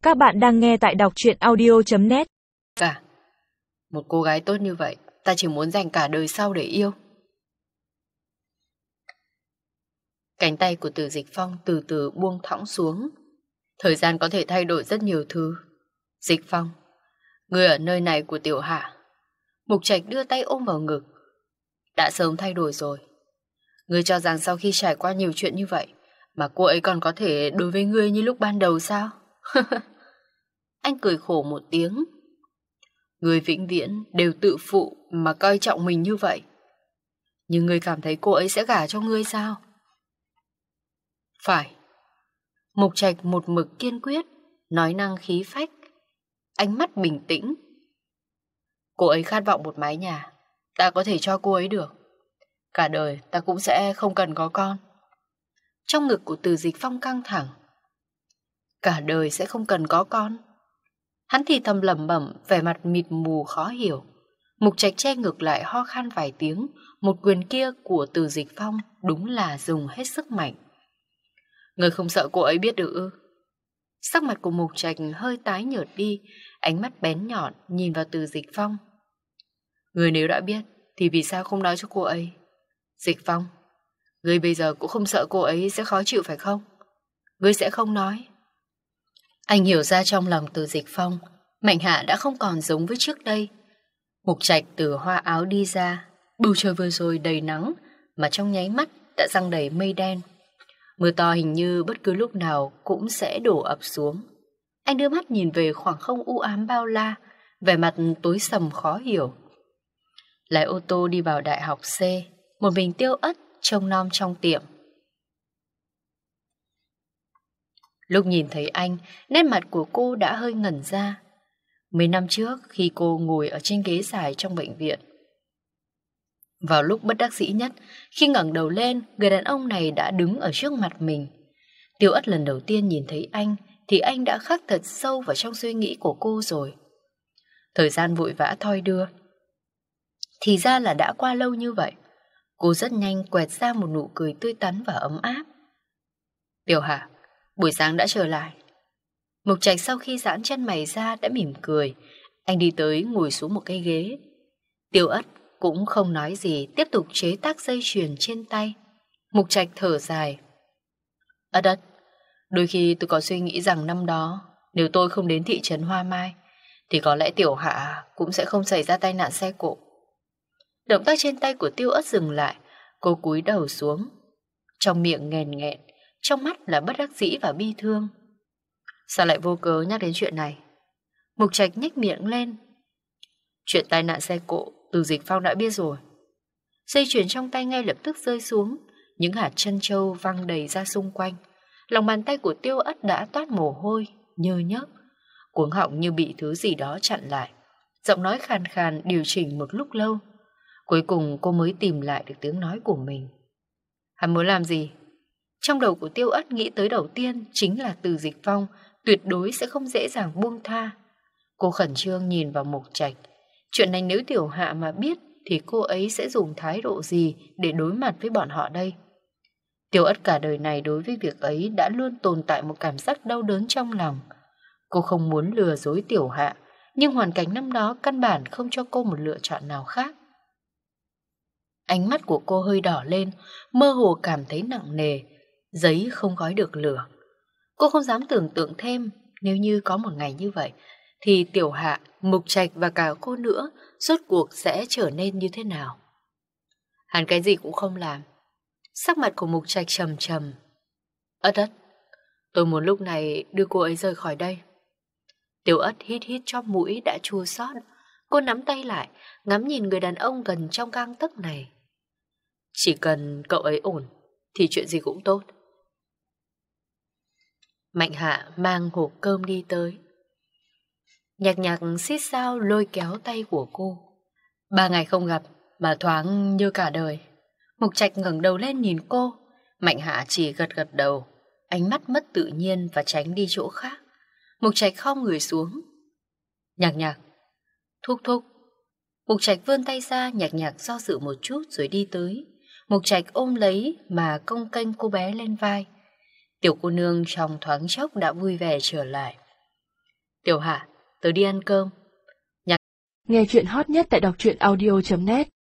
Các bạn đang nghe tại đọc truyện audio.net. Cả một cô gái tốt như vậy, ta chỉ muốn dành cả đời sau để yêu. Cánh tay của Từ Dịch Phong từ từ buông thõng xuống. Thời gian có thể thay đổi rất nhiều thứ. Dịch Phong, người ở nơi này của Tiểu Hạ. Mục Trạch đưa tay ôm vào ngực. Đã sớm thay đổi rồi. Ngươi cho rằng sau khi trải qua nhiều chuyện như vậy mà cô ấy còn có thể đối với ngươi như lúc ban đầu sao? Anh cười khổ một tiếng. Ngươi vĩnh viễn đều tự phụ mà coi trọng mình như vậy. Nhưng ngươi cảm thấy cô ấy sẽ gả cho ngươi sao? Phải. Mục Trạch một mực kiên quyết, nói năng khí phách, ánh mắt bình tĩnh. Cô ấy khát vọng một mái nhà, ta có thể cho cô ấy được. Cả đời ta cũng sẽ không cần có con. Trong ngực của Từ Dịch Phong căng thẳng. Cả đời sẽ không cần có con. Hắn thì thầm lẩm bẩm, vẻ mặt mịt mù khó hiểu. Mục Trạch che ngược lại ho khan vài tiếng. Một quyền kia của Từ Dịch Phong đúng là dùng hết sức mạnh. Người không sợ cô ấy biết được ư? Sắc mặt của Mục Trạch hơi tái nhợt đi, ánh mắt bén nhọn nhìn vào Từ Dịch Phong. Người nếu đã biết thì vì sao không nói cho cô ấy? Dịch Phong, người bây giờ cũng không sợ cô ấy sẽ khó chịu phải không? Người sẽ không nói. Anh hiểu ra trong lòng Từ Dịch Phong, Mạnh Hạ đã không còn giống với trước đây. Mục Trạch từ hoa áo đi ra, bầu trời vừa rồi đầy nắng, mà trong nháy mắt đã giăng đầy mây đen. Mưa to hình như bất cứ lúc nào cũng sẽ đổ ập xuống. Anh đưa mắt nhìn về khoảng không u ám bao la, vẻ mặt tối sầm khó hiểu. Lái ô tô đi vào đại học C, một mình Tiêu Ất trông nom trong tiệm. Lúc nhìn thấy anh, nét mặt của cô đã hơi ngẩn ra. Mấy năm trước khi cô ngồi ở trên ghế dài trong bệnh viện. Vào lúc bất đắc dĩ nhất, khi ngẩng đầu lên, người đàn ông này đã đứng ở trước mặt mình. Tiêu Ất lần đầu tiên nhìn thấy anh thì anh đã khắc thật sâu vào trong suy nghĩ của cô rồi. Thời gian vội vã thoi đưa. Thì ra là đã qua lâu như vậy. Cô rất nhanh quẹt ra một nụ cười tươi tắn và ấm áp. Tiểu Hạ, buổi sáng đã trở lại. Mục Trạch sau khi giãn chân mày ra đã mỉm cười. Anh đi tới ngồi xuống một cái ghế. Tiêu Ất cũng không nói gì, tiếp tục chế tác dây chuyền trên tay. Mục Trạch thở dài. Ất, đôi khi tôi có suy nghĩ rằng năm đó nếu tôi không đến thị trấn Hoa Mai thì có lẽ Tiểu Hạ cũng sẽ không xảy ra tai nạn xe cộ. Động tác trên tay của Tiêu Ất dừng lại. Cô cúi đầu xuống, trong miệng nghẹn nghẹn, trong mắt là bất đắc dĩ và bi thương. Sao lại vô cớ nhắc đến chuyện này? Mục Trạch nhếch miệng lên. Chuyện tai nạn xe cộ Từ Dịch Phong đã biết rồi. Dây chuyền trong tay ngay lập tức rơi xuống. Những hạt trân châu văng đầy ra xung quanh. Lòng bàn tay của Tiêu Ất đã toát mồ hôi, nhơ nhớp. Cuống họng như bị thứ gì đó chặn lại. Giọng nói khàn khàn điều chỉnh một lúc lâu. Cuối cùng cô mới tìm lại được tiếng nói của mình. Hắn muốn làm gì? Trong đầu của Tiêu Ất nghĩ tới đầu tiên chính là Từ Dịch Phong tuyệt đối sẽ không dễ dàng buông tha. Cô khẩn trương nhìn vào Mục Trạch. Chuyện này nếu Tiểu Hạ mà biết thì cô ấy sẽ dùng thái độ gì để đối mặt với bọn họ đây? Tiêu Ất cả đời này đối với việc ấy đã luôn tồn tại một cảm giác đau đớn trong lòng. Cô không muốn lừa dối Tiểu Hạ, nhưng hoàn cảnh năm đó căn bản không cho cô một lựa chọn nào khác. Ánh mắt của cô hơi đỏ lên, mơ hồ cảm thấy nặng nề, giấy không gói được lửa. Cô không dám tưởng tượng thêm, nếu như có một ngày như vậy, thì Tiểu Hạ, Mục Trạch và cả cô nữa, rốt cuộc sẽ trở nên như thế nào? Hắn cái gì cũng không làm. Sắc mặt của Mục Trạch trầm trầm. Ất, tôi muốn lúc này đưa cô ấy rời khỏi đây. Tiểu Ất hít hít chóp mũi đã chua xót. Cô nắm tay lại, ngắm nhìn người đàn ông gần trong gang tấc này. Chỉ cần cậu ấy ổn thì chuyện gì cũng tốt. Mạnh Hạ mang hộp cơm đi tới. Nhạc nhạc xít sao lôi kéo tay của cô. 3 ngày không gặp mà thoáng như cả đời. Mục Trạch ngẩng đầu lên nhìn cô. Mạnh Hạ chỉ gật gật đầu, ánh mắt mất tự nhiên và tránh đi chỗ khác. Mục Trạch khom người xuống. Nhạc nhạc, thúc thúc. Mục Trạch vươn tay ra, nhạc nhạc do dự một chút rồi đi tới. Mục Trạch ôm lấy mà cong kênh cô bé lên vai. Tiểu cô nương trong thoáng chốc đã vui vẻ trở lại. Tiểu Hà, tớ đi ăn cơm. Nghe chuyện hot nhất tại đọc truyện audio.net